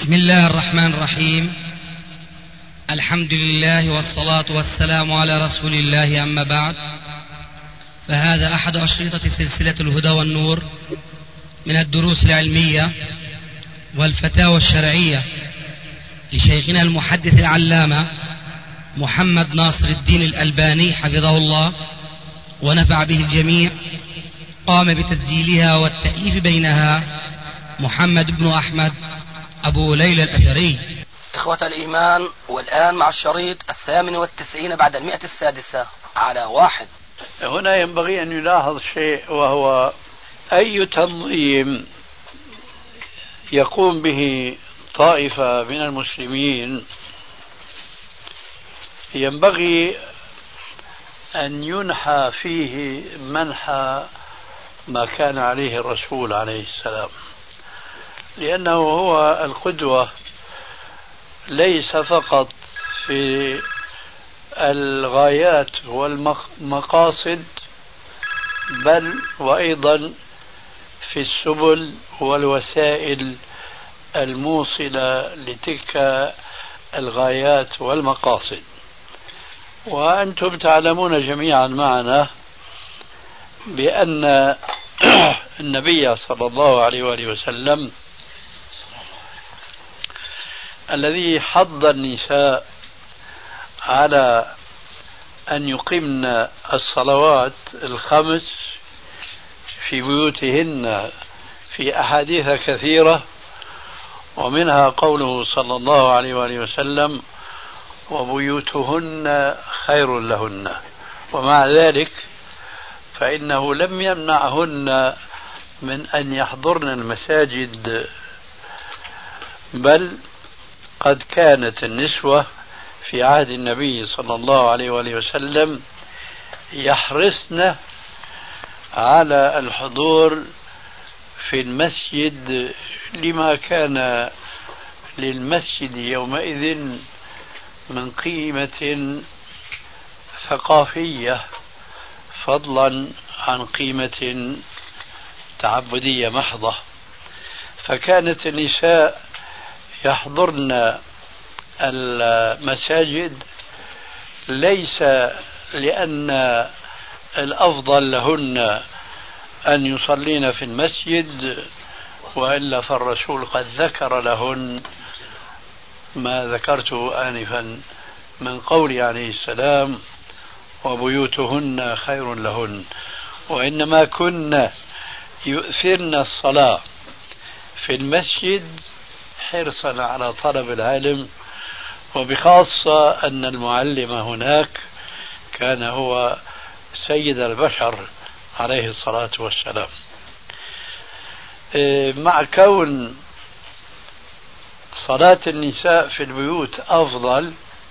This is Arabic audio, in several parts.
بسم الله الرحمن الرحيم. الحمد لله والصلاة والسلام على رسول الله، أما بعد، فهذا أحد أشرطة سلسلة الهدى والنور من الدروس العلمية والفتاوى الشرعية لشيخنا المحدث العلامة محمد ناصر الدين الألباني حفظه الله ونفع به الجميع. قام بتسجيلها والتأليف بينها محمد بن أحمد أبو ليلى الأثري. إخوة الإيمان، والآن مع الشريط 98 بعد 106 على 1. هنا ينبغي أن يلاحظ شيء، وهو أي تنظيم يقوم به طائفة من المسلمين ينبغي أن ينحى فيه منحى ما كان عليه الرسول عليه السلام، لأنه هو القدوة ليس فقط في الغايات والمقاصد، بل وأيضا في السبل والوسائل الموصلة لتلك الغايات والمقاصد. وأنتم تعلمون جميعا معنا بأن النبي صلى الله عليه وآله وسلم الذي حض النساء على أن يقمن الصلوات الخمس في بيوتهن في أحاديث كثيرة، ومنها قوله صلى الله عليه وآله وسلم: وبيوتهن خير لهن. ومع ذلك فإنه لم يمنعهن من أن يحضرن المساجد، بل قد كانت النسوة في عهد النبي صلى الله عليه وآله وسلم يحرصن على الحضور في المسجد، لما كان للمسجد يومئذ من قيمة ثقافية، فضلا عن قيمة تعبدية محضة. فكانت النساء يحضرن المساجد ليس لأن الأفضل لهن أن يصلين في المسجد، وإلا فالرسول قد ذكر لهن ما ذكرته آنفا من قول عليه السلام: وبيوتهن خير لهن. وإنما كن يؤثرن الصلاة في المسجد حرصا على طلب العلم، وبخاصة أن المعلم هناك كان هو سيد البشر عليه الصلاة والسلام. مع كون صلاة النساء في البيوت أفضل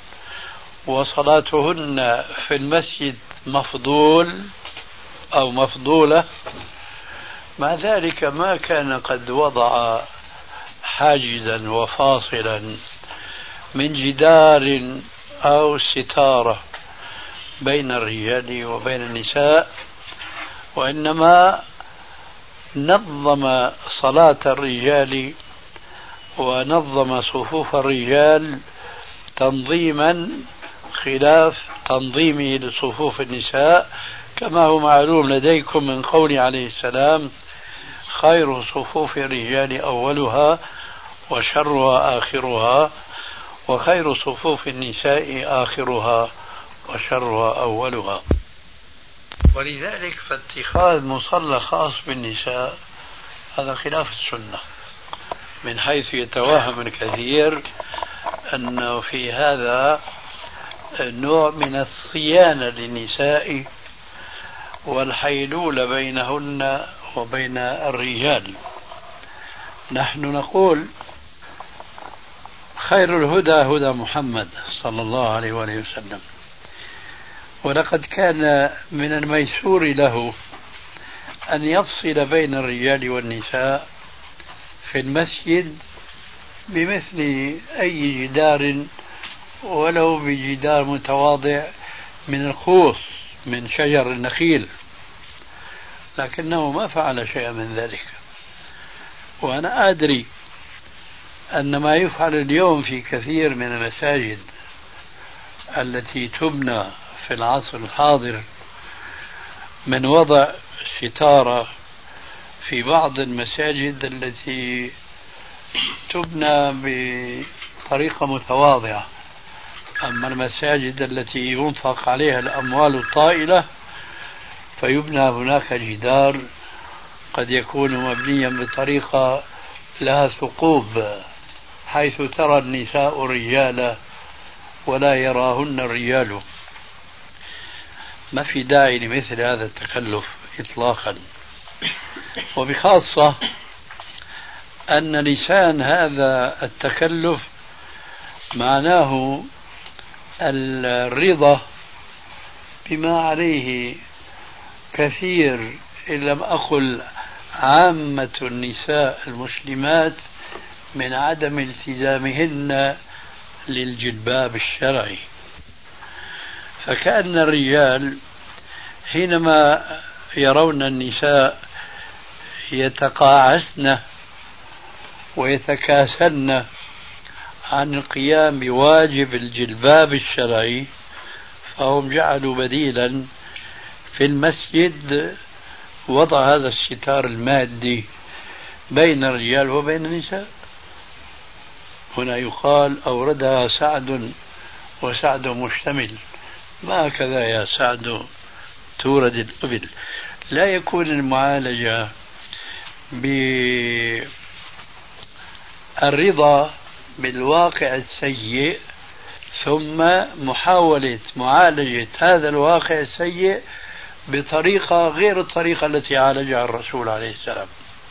وصلاتهن في المسجد مفضول أو مفضولة، مع ذلك ما كان قد وضع حاجزا وفاصلا من جدار أو ستارة بين الرجال وبين النساء، وإنما نظم صلاة الرجال ونظم صفوف الرجال تنظيما خلاف تنظيمه لصفوف النساء، كما هو معلوم لديكم من قول عليه السلام: خير صفوف الرجال أولها وشرها آخرها، وخير صفوف النساء آخرها وشرها أولها. ولذلك فاتخاذ مصلى خاص بالنساء هذا خلاف السنة، من حيث يتوهم الكثير أنه في هذا نوع من الصيانة للنساء والحيلولة بينهن وبين الرجال. نحن نقول: خير الهدى هدى محمد صلى الله عليه وآله وسلم، ولقد كان من الميسور له أن يفصل بين الرجال والنساء في المسجد بمثل أي جدار، ولو بجدار متواضع من الخوص من شجر النخيل، لكنه ما فعل شيئا من ذلك. وأنا أدري أن ما يفعل اليوم في كثير من المساجد التي تبنى في العصر الحاضر من وضع ستارة في بعض المساجد التي تبنى بطريقة متواضعة، أما المساجد التي ينفق عليها الأموال الطائلة فيبنى هناك جدار قد يكون مبنيا بطريقة لها ثقوب حيث ترى النساء الرجال ولا يراهن الرجال. ما في داعي لمثل هذا التكلف إطلاقا، وبخاصة أن لسان هذا التكلف معناه الرضا بما عليه كثير إن لم أقل عامة النساء المسلمات من عدم التزامهن للجلباب الشرعي. فكأن الرجال حينما يرون النساء يتقاعسن ويتكاسلن عن القيام بواجب الجلباب الشرعي فهم جعلوا بديلا في المسجد وضع هذا الستار المادي بين الرجال وبين النساء. هنا يقال أوردها سعد وسعد مشتمل، ما كذا يا سعد تورد القبل. لا يكون المعالجة بالرضا بالواقع السيء ثم محاولة معالجة هذا الواقع السيء بطريقة غير الطريقة التي عالجها الرسول عليه السلام.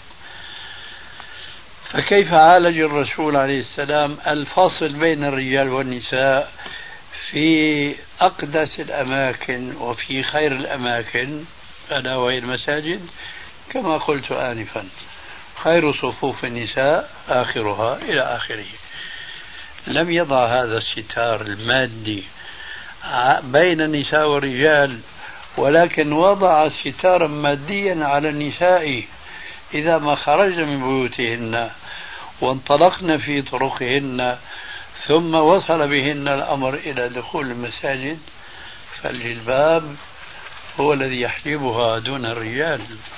فكيف عالج الرسول عليه السلام الفصل بين الرجال والنساء في أقدس الأماكن وفي خير الأماكن ألا وهي المساجد؟ كما قلت آنفا، خير صفوف النساء آخرها إلى آخره. لم يضع هذا الستار المادي بين النساء والرجال، ولكن وضع ستارا ماديا على النساء إذا ما خرجن من بيوتهن وانطلقن في طرقهن ثم وصل بهن الأمر إلى دخول المساجد فالجلباب هو الذي يحجبها دون الرجال.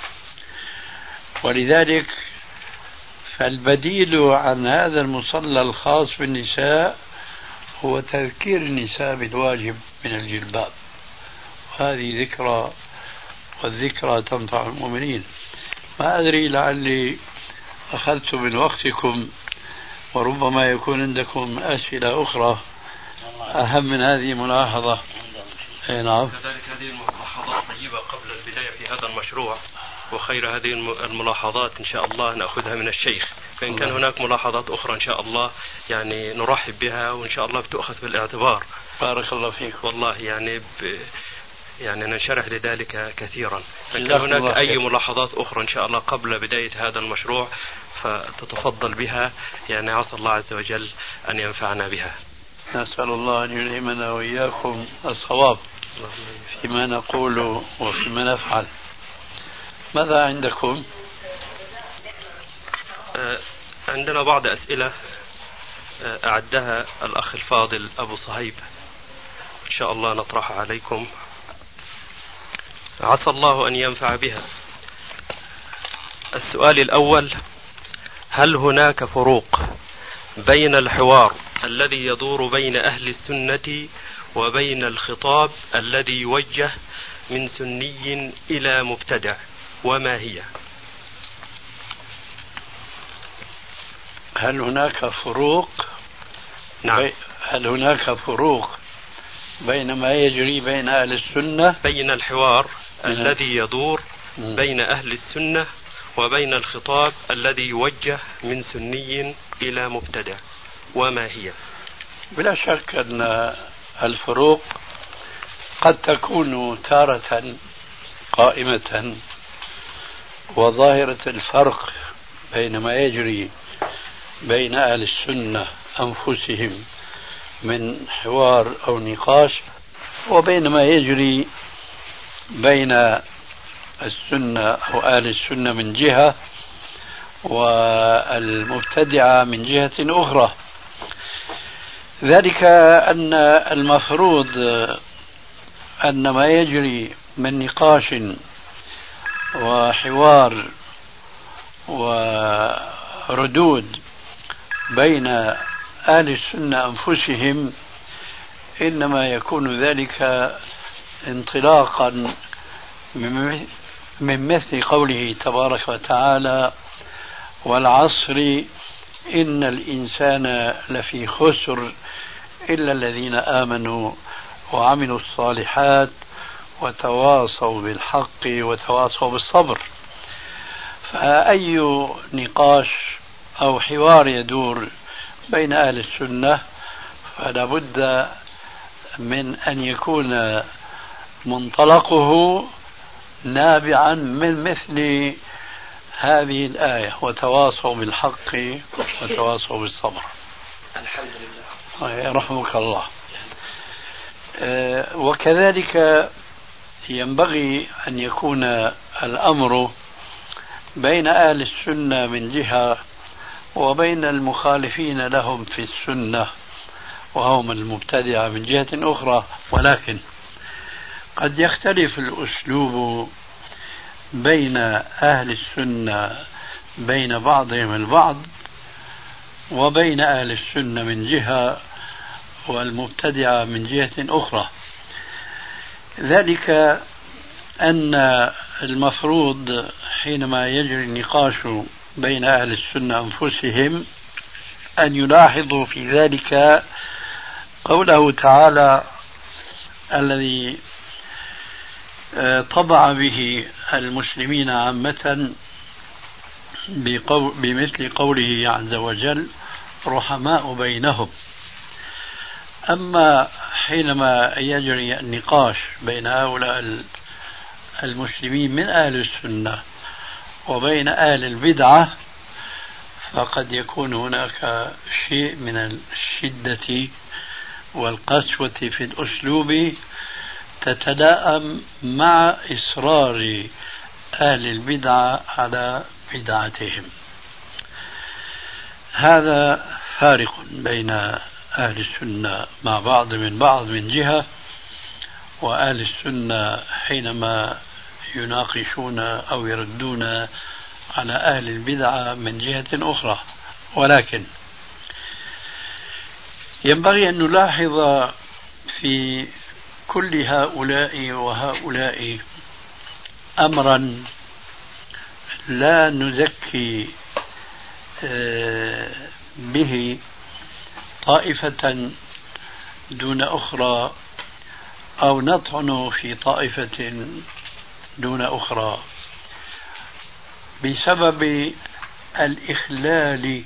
ولذلك فالبديل عن هذا المصلى الخاص بالنساء هو تذكير النساء بالواجب من الجلباب، وهذه ذكرى، والذكرى تنفع المؤمنين. ما أدري لعلي أخذت من وقتكم وربما يكون عندكم أسئلة أخرى أهم من هذه الملاحظة. نعم. كذلك هذه الملاحظات طيبة قبل البداية في هذا المشروع، وخير هذه الملاحظات إن شاء الله نأخذها من الشيخ، فإن كان هناك ملاحظات أخرى إن شاء الله يعني نرحب بها وإن شاء الله بتأخذ بالاعتبار. بارك الله فيك. والله يعني ننشرح لذلك كثيرا. إن كان هناك أي ملاحظات أخرى إن شاء الله قبل بداية هذا المشروع فتتفضل بها، يعني عسى الله عز وجل أن ينفعنا بها. نسأل الله أن يلهمنا وإياكم الصواب فيما نقول وفيما نفعل. ماذا عندكم؟ عندنا بعض أسئلة أعدها الأخ الفاضل أبو صهيب، إن شاء الله نطرحها عليكم عسى الله أن ينفع بها. السؤال الأول: هل هناك فروق بين الحوار الذي يدور بين أهل السنة وبين الخطاب الذي يوجه من سني إلى مبتدع، وما هي؟ هل هناك فروق؟ نعم. هل هناك فروق بين ما يجري بين أهل السنة، بين الحوار الذي يدور بين أهل السنة وبين الخطاب الذي يوجه من سني إلى مبتدع، وما هي؟ بلا شك أن الفروق قد تكون تارة قائمة، وظاهرة الفرق بين ما يجري بين أهل السنة أنفسهم من حوار أو نقاش وبين ما يجري بين السنة أو أهل السنة من جهة، والمبتدعة من جهة أخرى. ذلك أن المفروض أن ما يجري من نقاش وحوار وردود بين أهل السنة أنفسهم إنما يكون ذلك انطلاقا من مثل قوله تبارك وتعالى: والعصر إن الإنسان لفي خسر إلا الذين آمنوا وعملوا الصالحات وتواصوا بالحق وتواصوا بالصبر. فأي نقاش أو حوار يدور بين أهل السنة فلا بد من أن يكون منطلقه نابعا من مثل هذه الآية: وتواصوا بالحق وتواصوا بالصبر. الحمد لله. رحمك الله. وكذلك ينبغي أن يكون الأمر بين أهل السنة من جهة وبين المخالفين لهم في السنة وهم المبتدعة من جهة أخرى، ولكن قد يختلف الأسلوب بين أهل السنة بين بعضهم البعض وبين أهل السنة من جهة والمبتدعة من جهة أخرى. ذلك أن المفروض حينما يجري النقاش بين أهل السنة أنفسهم أن يلاحظوا في ذلك قوله تعالى الذي طبع به المسلمين عامة بمثل قوله عز وجل: رحماء بينهم. أما حينما يجري النقاش بين هؤلاء المسلمين من أهل السنة وبين أهل البدعة فقد يكون هناك شيء من الشدة والقسوة في الأسلوب تتلائم مع إصرار أهل البدعة على بدعتهم. هذا فارق بين أهل السنة مع بعض من جهة، وأهل السنة حينما يناقشون أو يردون على أهل البدعة من جهة أخرى. ولكن ينبغي أن نلاحظ في كل هؤلاء وهؤلاء أمرا لا نزكي به طائفة دون أخرى أو نطعن في طائفة دون أخرى بسبب الإخلال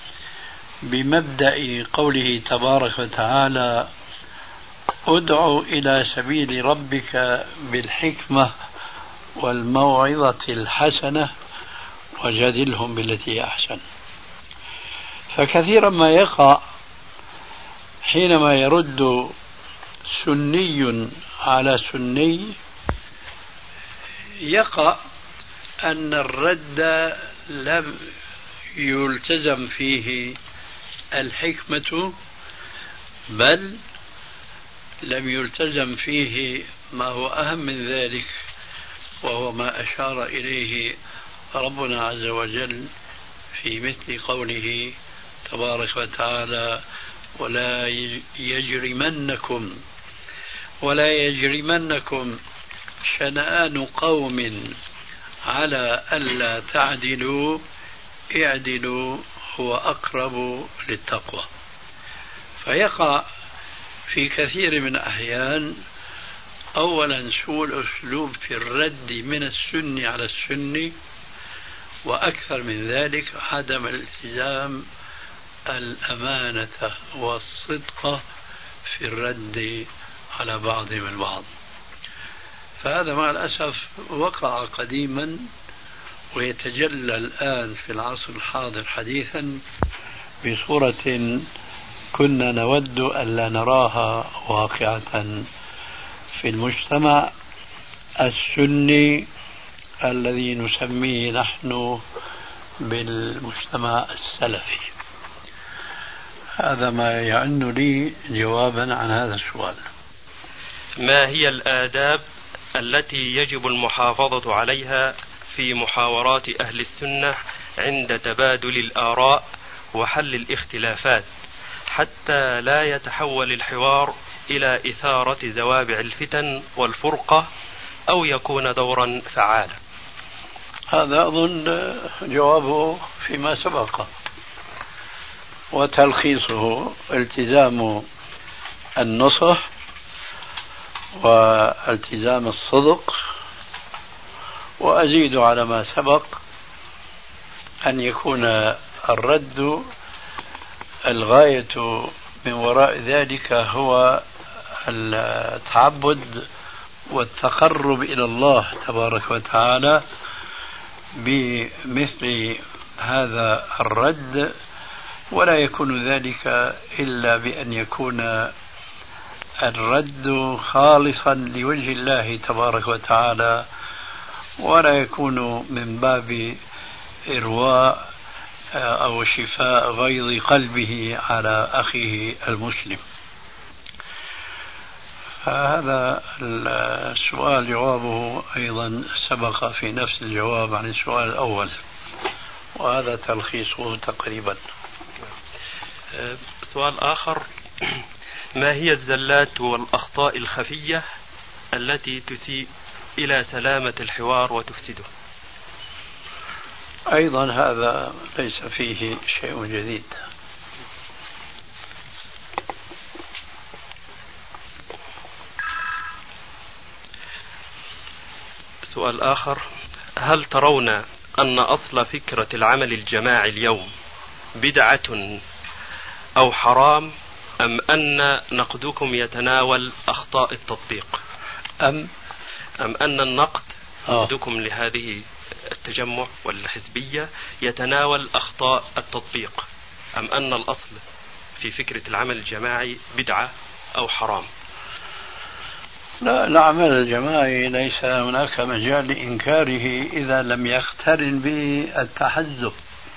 بمبدأ قوله تبارك وتعالى: ادع إلى سبيل ربك بالحكمة والموعظة الحسنة وجادلهم بالتي أحسن. فكثيرا ما يقع حينما يرد سني على سني يقع أن الرد لم يلتزم فيه الحكمة، بل لم يلتزم فيه ما هو أهم من ذلك، وهو ما أشار إليه ربنا عز وجل في مثل قوله تبارك وتعالى: ولا يجرمنكم شنآن قوم على ألا تعدلوا اعدلوا هو أقرب للتقوى. فيقع في كثير من الأحيان أولا سوء الأسلوب في الرد من السني على السني، وأكثر من ذلك عدم الالتزام الأمانة والصدق في الرد على بعضهم البعض. فهذا مع الأسف وقع قديما ويتجلى الآن في العصر الحاضر حديثا بصورة كنا نود ألا نراها واقعة في المجتمع السني الذي نسميه نحن بالمجتمع السلفي؟ هذا ما يعن لي جوابا عن هذا السؤال. ما هي الآداب التي يجب المحافظة عليها في محاورات أهل السنة عند تبادل الآراء وحل الاختلافات حتى لا يتحول الحوار إلى إثارة زوابع الفتن والفرقة أو يكون دورا فعالا؟ هذا أظن جوابه فيما سبق، وتلخيصه التزام النصح والتزام الصدق، وأزيد على ما سبق أن يكون الرد الغاية من وراء ذلك هو التعبد والتقرب إلى الله تبارك وتعالى بمثل هذا الرد، ولا يكون ذلك إلا بأن يكون الرد خالصا لوجه الله تبارك وتعالى، ولا يكون من باب إرواء أو شفاء غيظ قلبه على أخيه المسلم. فهذا السؤال جوابه أيضا سبق في نفس الجواب عن السؤال الأول، وهذا تلخيصه تقريبا. سؤال آخر: ما هي الزلات والأخطاء الخفية التي تسيء إلى سلامة الحوار وتفسده؟ أيضا هذا ليس فيه شيء جديد. سؤال آخر: هل ترون أن أصل فكرة العمل الجماعي اليوم بدعة أو حرام، أم أن نقدكم يتناول أخطاء التطبيق؟ أم أن النقد نقدكم لهذه التجمع والحزبية يتناول أخطاء التطبيق، أم أن الأصل في فكرة العمل الجماعي بدعة أو حرام؟ لا، العمل الجماعي ليس هناك مجال لإنكاره إذا لم يقترن به التحزب.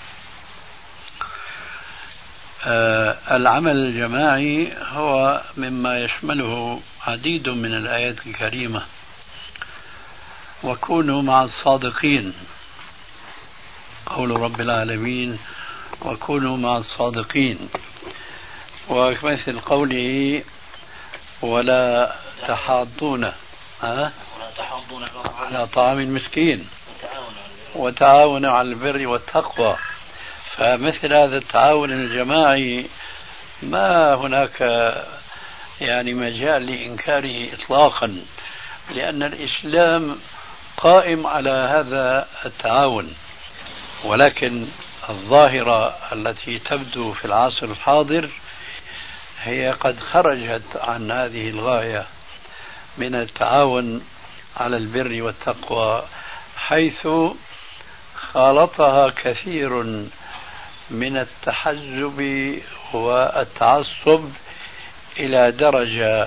العمل الجماعي هو مما يشمله عديد من الآيات الكريمة: وكونوا مع الصادقين، قول رب العالمين وكونوا مع الصادقين، ومثل قوله ولا تحاضون على طعام المسكين وتعاونوا على البر والتقوى. فمثل هذا التعاون الجماعي ما هناك يعني مجال لإنكاره إطلاقا، لأن الإسلام قائم على هذا التعاون. ولكن الظاهرة التي تبدو في العصر الحاضر هي قد خرجت عن هذه الغاية من التعاون على البر والتقوى، حيث خالطها كثير من التحزب والتعصب إلى درجة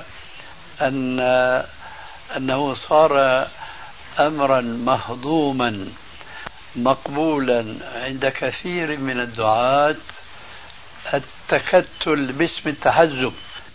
أنه صار أمرا مهضوما مقبولا عند كثير من الدعاة التكتل باسم التحزب.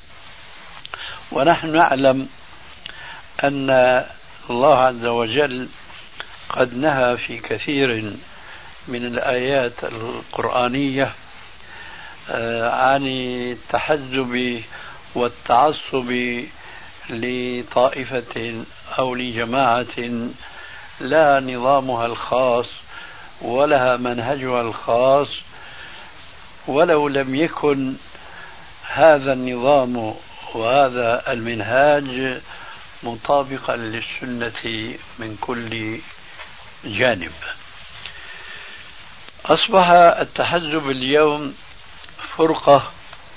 ونحن نعلم أن الله عز وجل قد نهى في كثير من الآيات القرآنية عن التحزب والتعصب لطائفة أو لجماعة لا نظامها الخاص ولها منهجها الخاص، ولو لم يكن هذا النظام وهذا المنهاج مطابقا للسنة من كل جانب. أصبح التحزب اليوم فرقة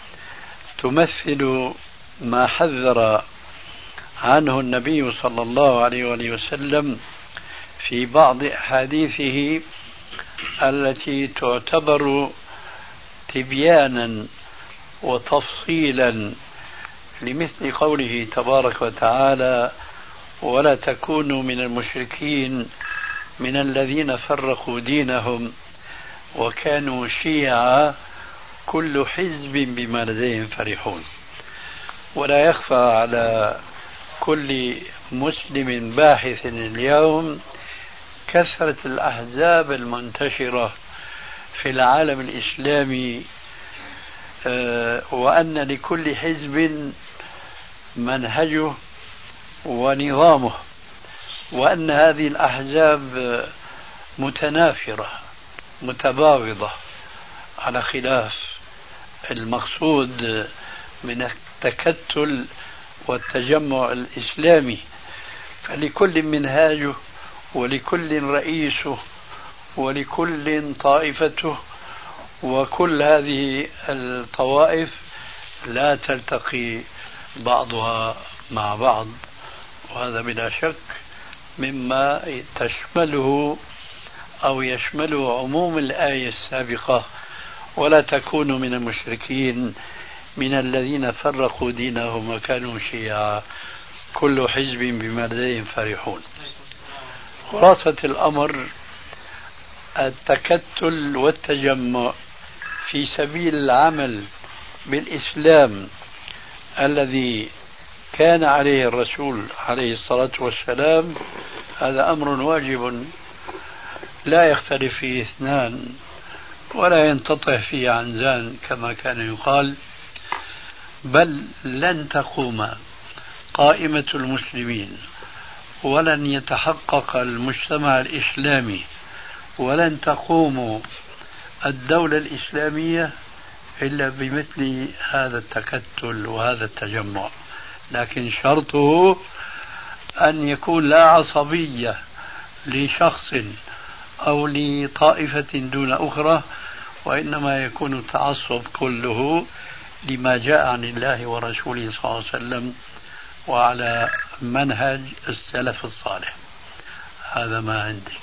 تمثل ما حذر عنه النبي صلى الله عليه وسلم في بعض أحاديثه التي تعتبر تبيانا وتفصيلا لمثل قوله تبارك وتعالى: ولا تكونوا من المشركين من الذين فرقوا دينهم وكانوا شيعا كل حزب بما لديهم فرحون. ولا يخفى على كل مسلم باحث اليوم كثرة الأحزاب المنتشرة في العالم الإسلامي، وأن لكل حزب منهجه ونظامه، وأن هذه الأحزاب متنافرة متباغضة، على خلاف المقصود من التكتل والتجمع الإسلامي. فلكل منهاجه ولكل رئيسه ولكل طائفته، وكل هذه الطوائف لا تلتقي بعضها مع بعض، وهذا بلا شك مما تشمله أو يشمله عموم الآية السابقة: ولا تكونوا من المشركين من الذين فرقوا دينهم وكانوا شيعا كل حزب بما لديهم فرحون. خلاصة الأمر التكتل والتجمع في سبيل العمل بالإسلام الذي كان عليه الرسول عليه الصلاة والسلام، هذا أمر واجب لا يختلف فيه اثنان ولا ينتطع فيه عنزان كما كان يقال. بل لن تقوم قائمة المسلمين ولن يتحقق المجتمع الإسلامي ولن تقوم الدولة الإسلامية إلا بمثل هذا التكتل وهذا التجمع، لكن شرطه أن يكون لا عصبية لشخص أو لطائفة دون أخرى، وإنما يكون التعصب كله لما جاء عن الله ورسوله صلى الله عليه وسلم وعلى منهج السلف الصالح. هذا ما عندي.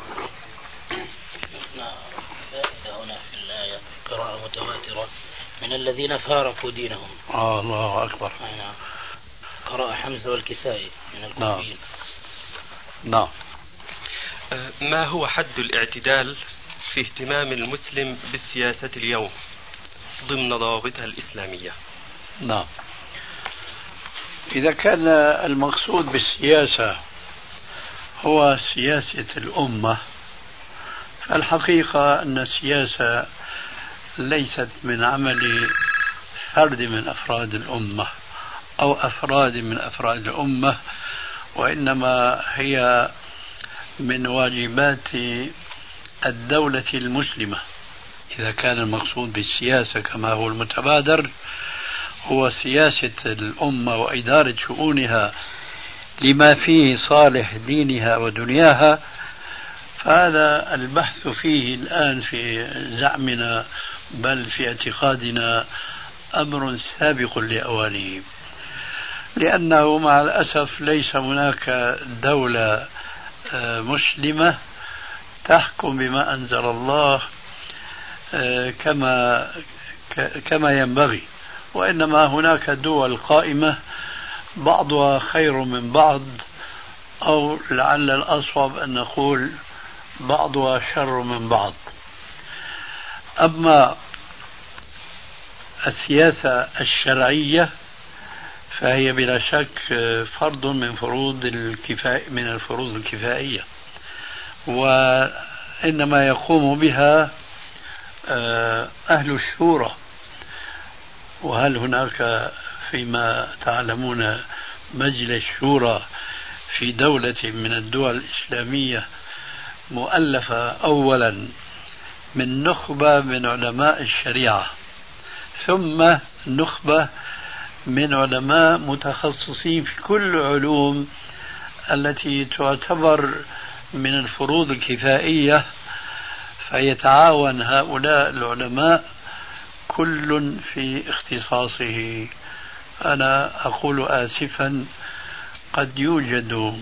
هنا في الآية قراءة متواترة من الذين فارقوا دينهم. الله أكبر. نعم. قراءة حمزة والكسائي من الكوفيين. نعم. ما هو حد الاعتدال في اهتمام المسلم بالسياسة اليوم ضمن ضوابطها الإسلامية؟ نعم. إذا كان المقصود بالسياسة هو سياسة الأمة، فالحقيقة أن السياسة ليست من عمل فرد من أفراد الأمة أو أفراد من أفراد الأمة، وإنما هي من واجبات الدولة المسلمة. إذا كان المقصود بالسياسة كما هو المتبادر هو سياسة الأمة وإدارة شؤونها لما فيه صالح دينها ودنياها، فهذا البحث فيه الآن في زعمنا بل في اعتقادنا أمر سابق لأوانه، لأنه مع الأسف ليس هناك دولة مسلمة تحكم بما أنزل الله كما ينبغي، وإنما هناك دول قائمة بعضها خير من بعض، أو لعل الأصوب أن نقول بعضها شر من بعض. أما السياسة الشرعية فهي بلا شك فرض من الفروض الكفائية، وإنما يقوم بها أهل الشورى. وهل هناك فيما تعلمون مجلس شورى في دولة من الدول الإسلامية مؤلفة أولا من نخبة من علماء الشريعة، ثم نخبة من علماء متخصصين في كل العلوم التي تعتبر من الفروض الكفائية، فيتعاون هؤلاء العلماء كل في اختصاصه. أنا أقول آسفا قد يوجد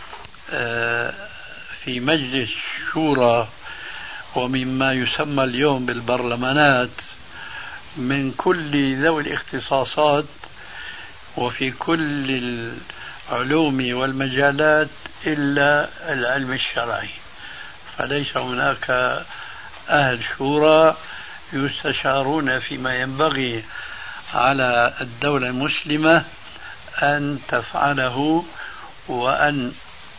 في مجلس الشورى ومما يسمى اليوم بالبرلمانات من كل ذوي الاختصاصات وفي كل العلوم والمجالات إلا العلم الشرعي، فليس هناك أهل شورى يستشارون فيما ينبغي على الدولة المسلمة أن تفعله وأن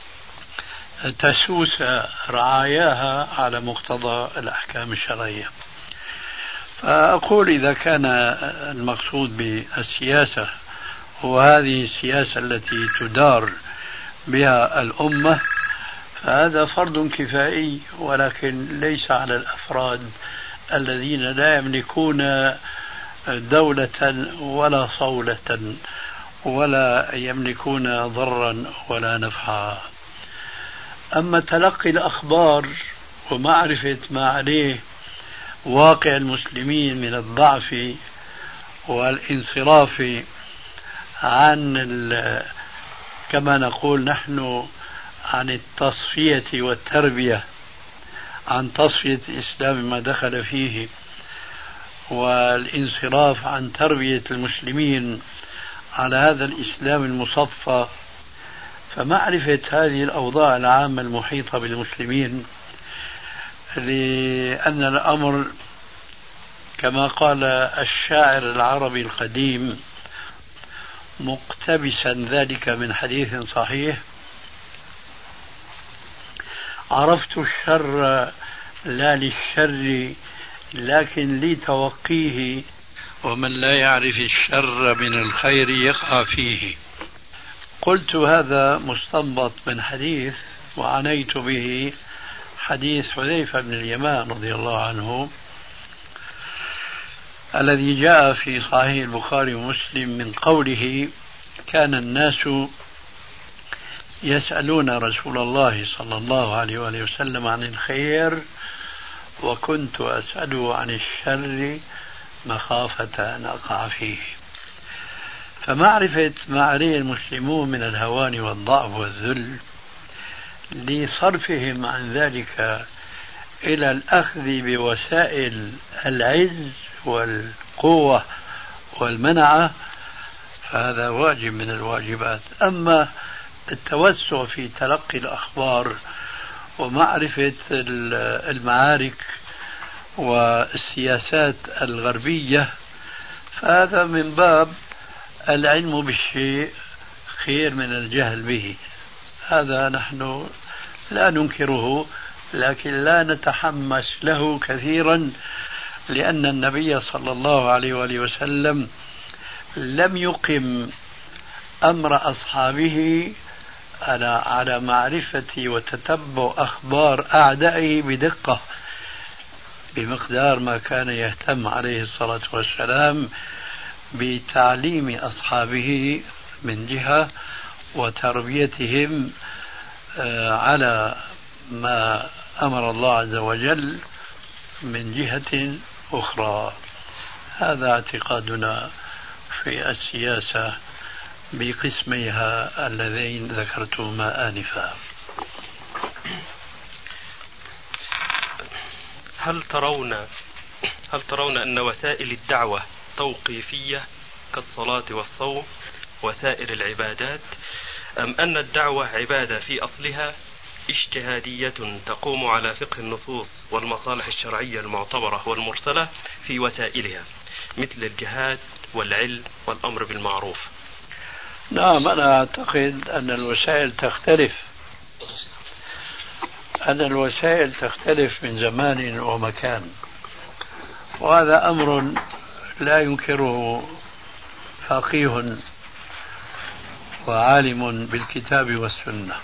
تسوس رعاياها على مقتضى الأحكام الشرعية. فأقول إذا كان المقصود بالسياسة وهذه السياسة التي تدار بها الأمة فهذا فرض كفائي، ولكن ليس على الأفراد الذين لا يملكون دولة ولا صولة ولا يملكون ضرا ولا نفعا. أما تلقي الأخبار ومعرفة ما عليه واقع المسلمين من الضعف والانصراف عن كما نقول نحن عن التصفية والتربية، عن تصفية الإسلام ما دخل فيه والانصراف عن تربية المسلمين على هذا الإسلام المصفى، فمعرفة هذه الأوضاع العامة المحيطة بالمسلمين، لأن الأمر كما قال الشاعر العربي القديم مقتبسا ذلك من حديث صحيح: عرفت الشر لا للشر لكن لتوقيه، ومن لا يعرف الشر من الخير يقع فيه. قلت هذا مستنبط من حديث وعنيت به حديث حذيفة بن اليمان رضي الله عنه الذي جاء في صحيح البخاري ومسلم من قوله: كان الناس يسألون رسول الله صلى الله عليه وآله وسلم عن الخير وكنت أسأله عن الشر مخافة أن أقع فيه. فمعرفة ما عليه المسلمون من الهوان والضعف والذل لصرفهم عن ذلك إلى الأخذ بوسائل العز والقوة والمنعة فهذا واجب من الواجبات. أما التوسع في تلقي الأخبار ومعرفة المعارك والسياسات الغربية فهذا من باب العلم بالشيء خير من الجهل به، هذا نحن لا ننكره لكن لا نتحمس له كثيرا، لأن النبي صلى الله عليه وآله وسلم لم يقم أمر أصحابه على معرفة وتتبع أخبار أعدائه بدقة بمقدار ما كان يهتم عليه الصلاة والسلام بتعليم أصحابه من جهة وتربيتهم على ما أمر الله عز وجل من جهة أخرى. هذا اعتقادنا في السياسة بقسميها اللذين ذكرتهما آنفا. هل ترون أن وسائل الدعوة توقيفية كالصلاة والصوم وسائر العبادات، أم أن الدعوة عبادة في أصلها اجتهادية تقوم على فقه النصوص والمصالح الشرعية المعتبرة والمرسلة في وسائلها مثل الجهاد والعلم والأمر بالمعروف؟ نعم، أنا أعتقد أن الوسائل تختلف من زمان ومكان، وهذا أمر لا ينكره فقيه وعالم بالكتاب والسنة،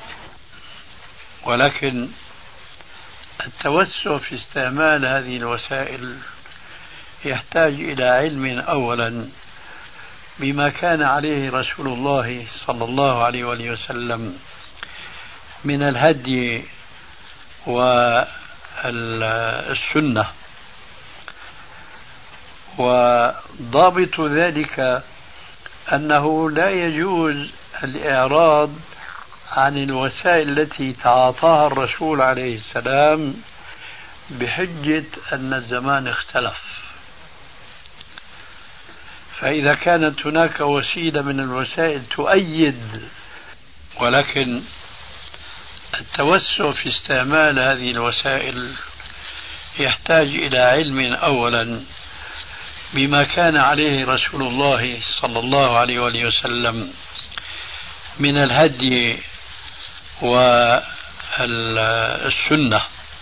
ولكن التوسع في استعمال هذه الوسائل يحتاج إلى علم أولا بما كان عليه رسول الله صلى الله عليه وآله وسلم من الهدي والسنة، وضابط ذلك أنه لا يجوز الإعراض عن الوسائل التي تعاطاها الرسول عليه السلام بحجة أن الزمان اختلف. فإذا كانت هناك وسيلة من الوسائل تؤيد، ولكن التوسع في استعمال هذه الوسائل يحتاج إلى علم أولا بما كان عليه رسول الله صلى الله عليه وآله وسلم من الهدي والسنة.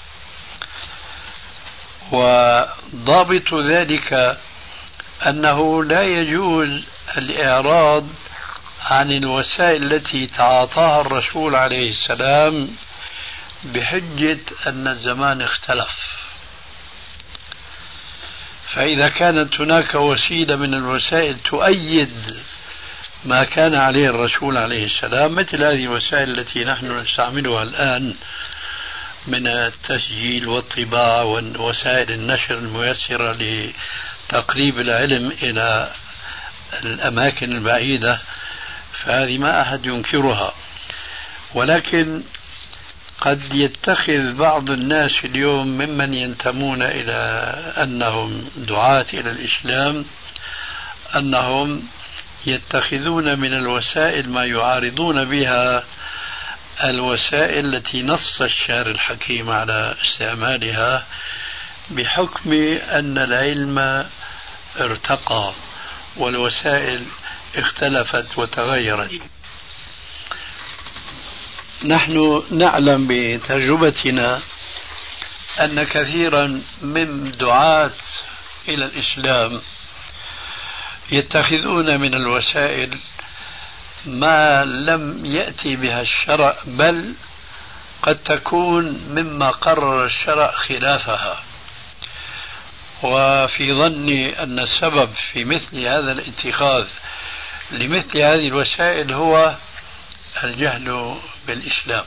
وضابط ذلك أنه لا يجوز الإعراض عن الوسائل التي تعاطاها الرسول عليه السلام بحجة أن الزمان اختلف. فإذا كانت هناك وسيلة من الوسائل تؤيد ما كان عليه الرسول عليه السلام، مثل هذه الوسائل التي نحن نستعملها الآن من التسجيل والطباعة ووسائل النشر الميسرة لتقريب العلم إلى الأماكن البعيدة، فهذه ما أحد ينكرها. ولكن قد يتخذ بعض الناس اليوم ممن ينتمون إلى أنهم دعاة إلى الإسلام أنهم يتخذون من الوسائل ما يعارضون بها الوسائل التي نص الشارع الحكيم على استعمالها، بحكم أن العلم ارتقى والوسائل اختلفت وتغيرت. نحن نعلم بتجربتنا أن كثيرا من دعاة إلى الإسلام يتخذون من الوسائل ما لم يأتي بها الشرع، بل قد تكون مما قرر الشرع خلافها. وفي ظني أن السبب في مثل هذا الاتخاذ لمثل هذه الوسائل هو الجهل بالإسلام.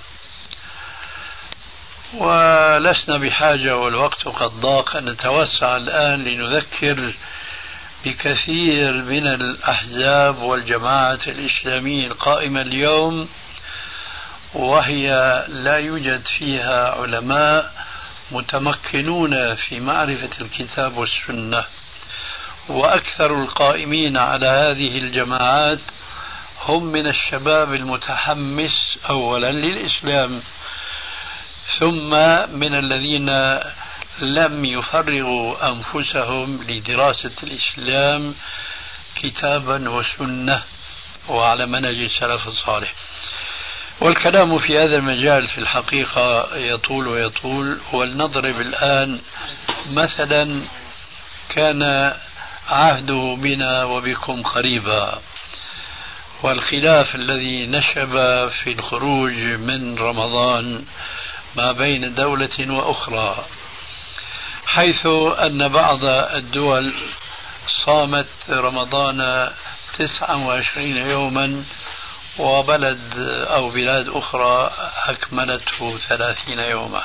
ولسنا بحاجة والوقت قد ضاق أن نتوسع الآن لنذكر بكثير من الأحزاب والجماعات الإسلامية القائمة اليوم، وهي لا يوجد فيها علماء متمكنون في معرفة الكتاب والسنة. وأكثر القائمين على هذه الجماعات هم من الشباب المتحمس أولا للإسلام، ثم من الذين لم يفرغوا أنفسهم لدراسة الإسلام كتابا وسنة وعلى منهج السلف الصالح. والكلام في هذا المجال في الحقيقة يطول ويطول. ولنضرب الآن مثلا كان عهده بنا وبكم قريبا، والخلاف الذي نشب في الخروج من رمضان ما بين دولة وأخرى، حيث أن بعض الدول صامت رمضان 29 يوما، وبلد أو بلاد أخرى أكملته 30 يوما.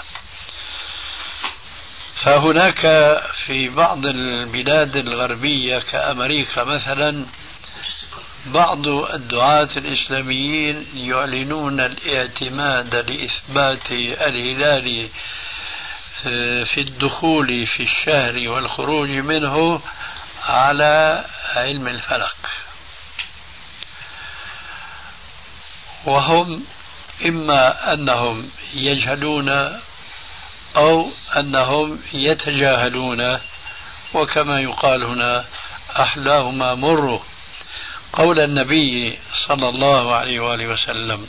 فهناك في بعض البلاد الغربية كأمريكا مثلا بعض الدعاة الإسلاميين يعلنون الاعتماد لإثبات الهلال في الدخول في الشهر والخروج منه على علم الفلك، وهم إما أنهم يجهلون أو أنهم يتجاهلون، وكما يقال هنا أحلاهما مر. قول النبي صلى الله عليه وآله وسلم: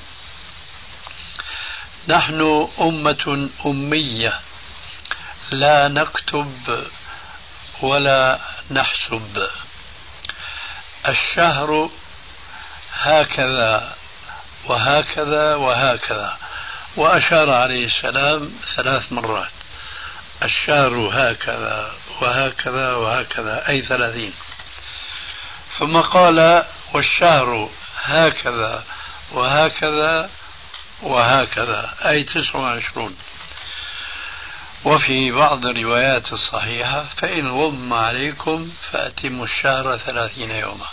نحن أمة أمية لا نكتب ولا نحسب، الشهر هكذا وهكذا وهكذا، وأشار عليه السلام 3 مرات: الشهر هكذا وهكذا وهكذا، أي 30. ثم قال: والشهر هكذا وهكذا وهكذا، أي 29. وفي بعض الروايات الصحيحة: فإن غم عليكم فأتموا الشهر 30 يوما.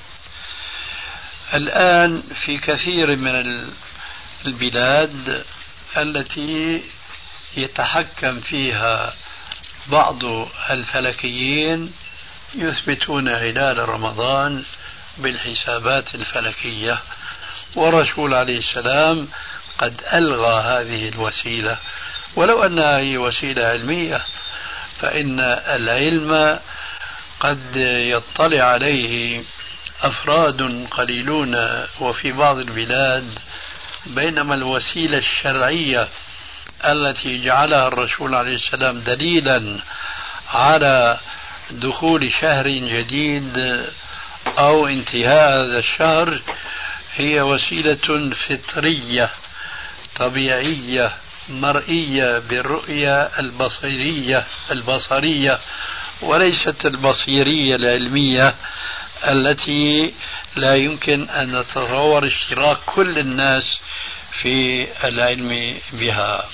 الآن في كثير من البلاد التي يتحكم فيها بعض الفلكيين يثبتون هلال رمضان بالحسابات الفلكية، والرسول عليه السلام قد ألغى هذه الوسيلة، ولو أنها هي وسيلة علمية، فإن العلم قد يطلع عليه أفراد قليلون وفي بعض البلاد، بينما الوسيلة الشرعية التي جعلها الرسول عليه السلام دليلا على دخول شهر جديد أو انتهاء هذا الشهر هي وسيلة فطرية طبيعية مرئية بالرؤية البصرية وليست البصيرية العلمية التي لا يمكن أن نتصور اشتراك كل الناس في العلم بها.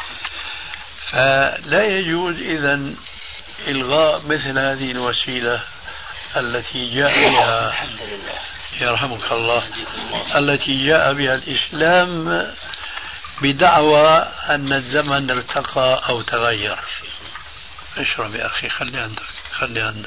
فلا يجوز إذن إلغاء مثل هذه الوسيلة التي جاء بها يرحمك الله التي جاء بها الإسلام بدعوى أن الزمن ارتقى أو تغير. اشرب يا أخي، خلي عندك.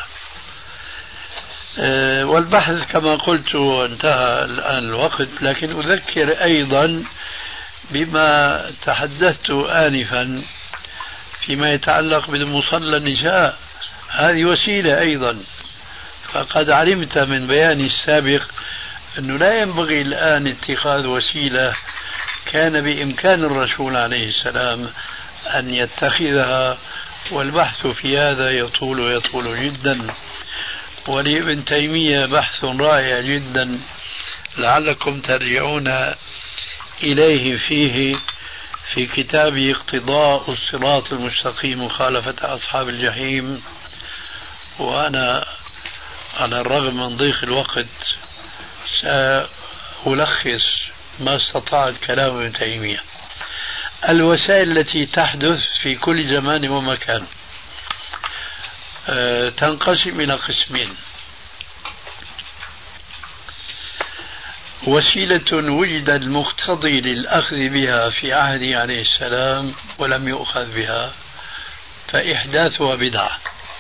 والبحث كما قلت انتهى الآن الوقت، لكن أذكر أيضا بما تحدثت آنفا فيما يتعلق بمصلى النساء. هذه وسيلة أيضا، فقد علمت من بياني السابق أنه لا ينبغي الآن اتخاذ وسيلة كان بإمكان الرسول عليه السلام أن يتخذها، والبحث في هذا يطول جدا. ولابن تيمية بحث رائع جدا لعلكم ترجعون إليه فيه في كتابه اقتضاء الصراط المستقيم مخالفة أصحاب الجحيم. وأنا على الرغم من ضيق الوقت سألخص ما استطاعت كلام ابن تيمية. الوسائل التي تحدث في كل زمان ومكان تنقسم إلى قسمين: وسيلة وجد المقتضي للأخذ بها في عهده عليه السلام ولم يؤخذ بها فإحداثها بدعة،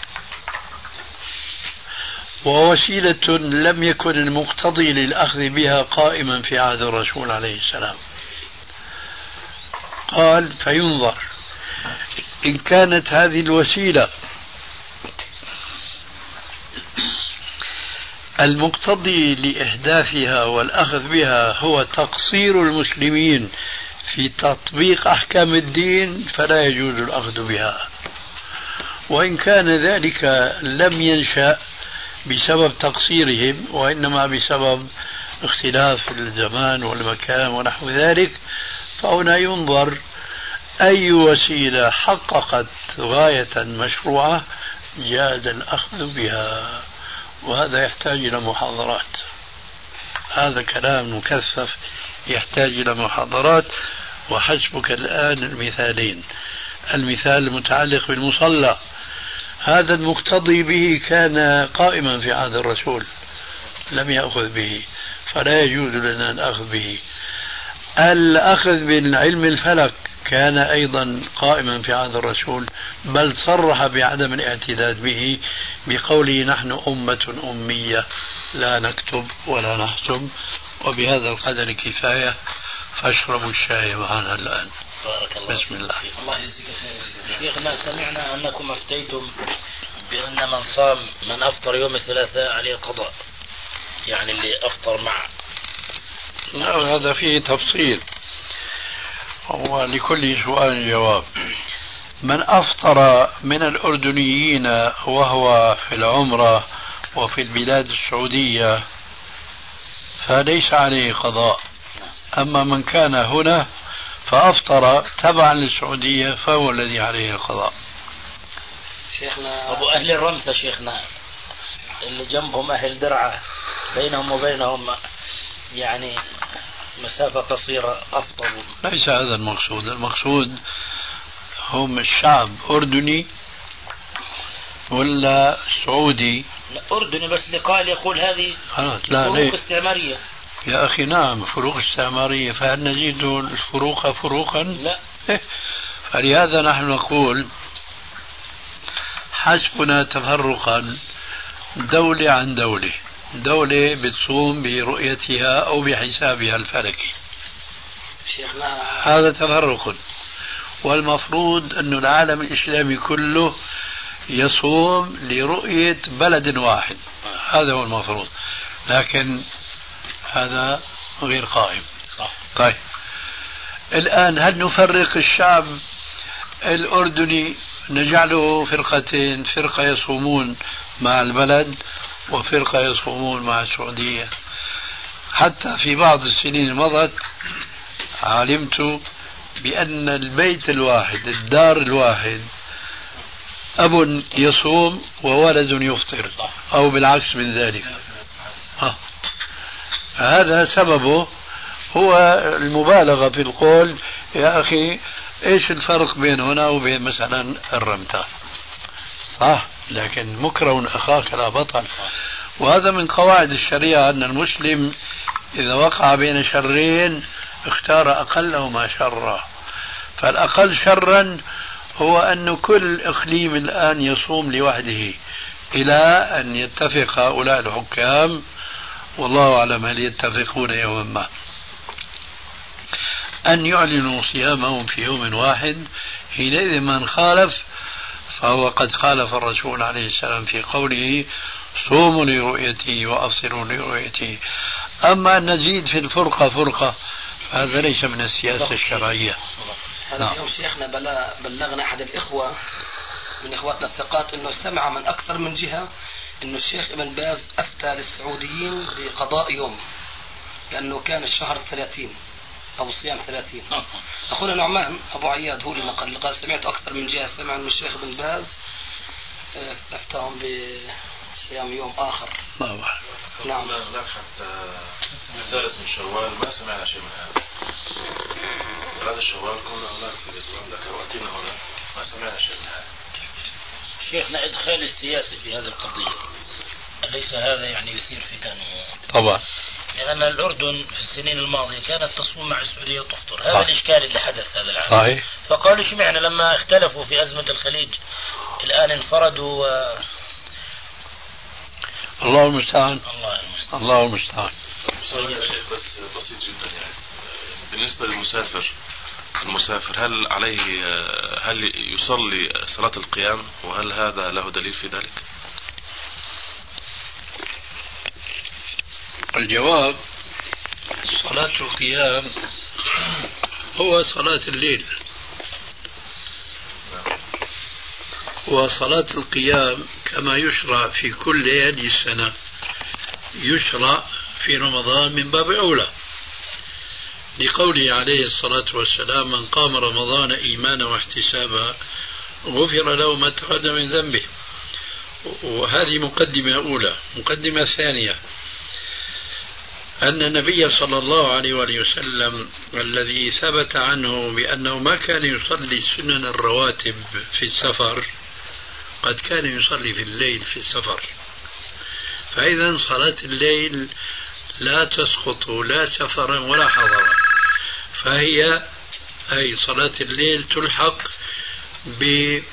ووسيلة لم يكن المقتضي للأخذ بها قائما في عهد الرسول عليه السلام. قال: فينظر إن كانت هذه الوسيلة المقتضي لإحداثها والأخذ بها هو تقصير المسلمين في تطبيق أحكام الدين فلا يجوز الأخذ بها، وإن كان ذلك لم ينشأ بسبب تقصيرهم وإنما بسبب اختلاف الزمان والمكان ونحو ذلك، فهنا ينظر أي وسيلة حققت غاية مشروعة جاز الأخذ بها. وهذا يحتاج إلى محاضرات، هذا كلام مكثف يحتاج إلى محاضرات. وحسبك الآن المثالين: المثال المتعلق بالمصلى، هذا المقتضي به كان قائما في عهد الرسول لم يأخذ به فلا يجوز لنا الأخذ به. الأخذ بالعلم الفلك كان أيضا قائما في عهد الرسول، بل صرح بعدم الاعتداد به بقوله: نحن أمة أمية لا نكتب ولا نحسب. وبهذا القدر كفاية، فاشربوا الشاي معنا الآن. بارك الله. بسم الله. الله يجزيك خير. شيخنا، سمعنا أنكم أفتيتم بأن من أفطر يوم الثلاثاء عليه قضاء، يعني اللي أفطر معه. نعم، هذا فيه تفصيل، ولكل سؤال جواب. من أفطر من الأردنيين وهو في العمرة وفي البلاد السعودية فليس عليه قضاء، أما من كان هنا فأفطر تبعا للسعودية فهو الذي عليه القضاء. شيخنا أبو أهل الرمثة، شيخنا اللي جنبهم أهل درعا بينهم وبينهم يعني مسافة قصيرة، أفطر. ليس هذا المقصود. المقصود هم الشعب أردني ولا سعودي؟ أردني، بس لقائل يقول هذه فروق استعمارية. يا أخي نعم، فروق استعمارية، فهل نزيد الفروق فروقا؟ لا. فلهذا نحن نقول حسبنا تفرقا دولة عن دولة. دولة بتصوم برؤيتها أو بحسابها الفلكي، هذا تفرق. والمفروض أن العالم الإسلامي كله يصوم لرؤية بلد واحد، هذا هو المفروض، لكن هذا غير قائم. صح. طيب الآن هل نفرق الشعب الأردني نجعله فرقتين، فرقة يصومون مع البلد وفرقة يصومون مع السعودية؟ حتى في بعض السنين مضت علمت بأن البيت الواحد الدار الواحد أب يصوم وولد يفطر أو بالعكس من ذلك. هذا سببه هو المبالغة في القول يا أخي إيش الفرق بين هنا وبين مثلا الرمتة؟ صح، لكن مكره أخاك لا بطل. وهذا من قواعد الشريعة أن المسلم إذا وقع بين شرين اختار أقلهما شرا، فالأقل شرا هو أن كل إقليم الآن يصوم لوحده إلى أن يتفق هؤلاء الحكام، والله أعلم هل يتفقون يوما ما، أن يعلنوا صيامهم في يوم واحد. حينئذ من خالف فهو قد خالف الرسول عليه السلام في قوله صوموا لرؤيته وأفطروا لرؤيته. أما أن نزيد في الفرقة فرقة هذا ليس من السياسة الشرعية. هذا اليوم شيخنا بلغنا أحد الإخوة من إخواتنا الثقات أنه سمع من أكثر من جهة أنه الشيخ ابن باز أفتى للسعوديين بقضاء يوم لأنه كان الشهر 30 أو صيام 30. أخونا نعمان أبو عياد هو اللي نقل، قال سمعت أكثر من جهة، سمع أن الشيخ ابن باز أفتاهم بصيام يوم آخر. نعم. هناك حتى الثالث من شوال ما سمعنا شيء من هذا. هذا الشوال كنا هناك في الإسلام ذكر وقتنا هناك ما سمعنا شيء من هذا. شيخنا إدخال السياسة في هذه القضية أليس هذا يعني يثير فتن؟ طبعا، لأن الأردن في السنين الماضية كانت تصوم مع السعودية وتفطر. هذا الإشكال اللي حدث هذا العام. صحيح. فقالوا اشمعنى لما اختلفوا في أزمة الخليج الآن انفردوا الله المستعان. الله المستعان. بس بسيط جدا يعني بالنسبة للمسافر هل عليه هل يصلي صلاة القيام وهل هذا له دليل في ذلك؟ الجواب صلاة القيام هو صلاة الليل، وصلاة القيام كما يشرع في كل ليالي السنة يشرع في رمضان من باب أولى، لقوله عليه الصلاة والسلام من قام رمضان إيمانا واحتسابا غفر له ما تقدم من ذنبه. وهذه مقدمة أولى. مقدمة ثانية أن النبي صلى الله عليه وآله وسلم الذي ثبت عنه بأنه ما كان يصلي سنن الرواتب في السفر قد كان يصلي في الليل في السفر، فإذا صلاة الليل لا تسقط لا سفرا ولا حضرا، فهي أي صلاة الليل تلحق بسنة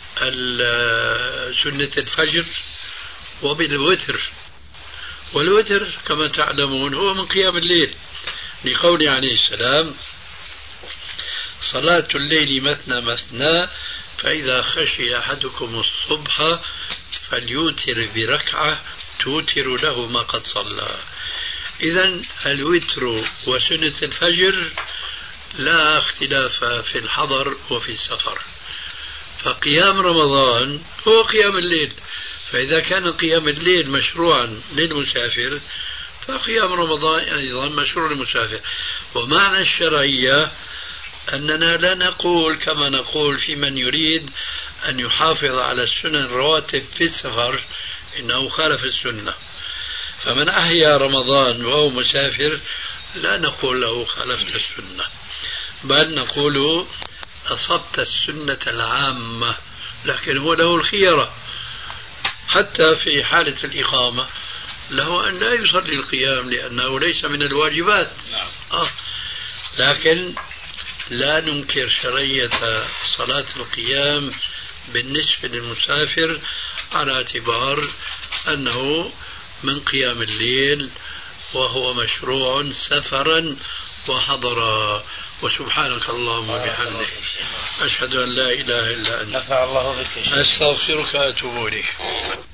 الفجر وبالوتر، والوتر كما تعلمون هو من قيام الليل، لقوله عليه السلام صلاة الليل مثنى مثنى فإذا خشي أحدكم الصبح فليوتر بركعة توتر له ما قد صلى. إذن الوتر وسنة الفجر لا اختلاف في الحضر وفي السفر، فقيام رمضان هو قيام الليل، فإذا كان قيام الليل مشروعا للمسافر فقيام رمضان أيضا مشروع للمسافر. ومعنى الشرعية أننا لا نقول كما نقول في من يريد أن يحافظ على السنن الرواتب في السفر إنه خالف السنة، فمن أحيا رمضان وهو مسافر لا نقول له خالفت السنة، بل نقول أصبت السنة العامة، لكن هو له الخيرة حتى في حالة الإقامة له أن لا يصلي القيام لأنه ليس من الواجبات. لكن لا ننكر شرعية صلاة القيام بالنسبة للمسافر على اعتبار أنه من قيام الليل وهو مشروع سفرا وحضر، وسبحانك اللهم وبحمدك أشهد أن لا إله إلا أنت نفع الله بك. أستغفرك وأتوب إليك.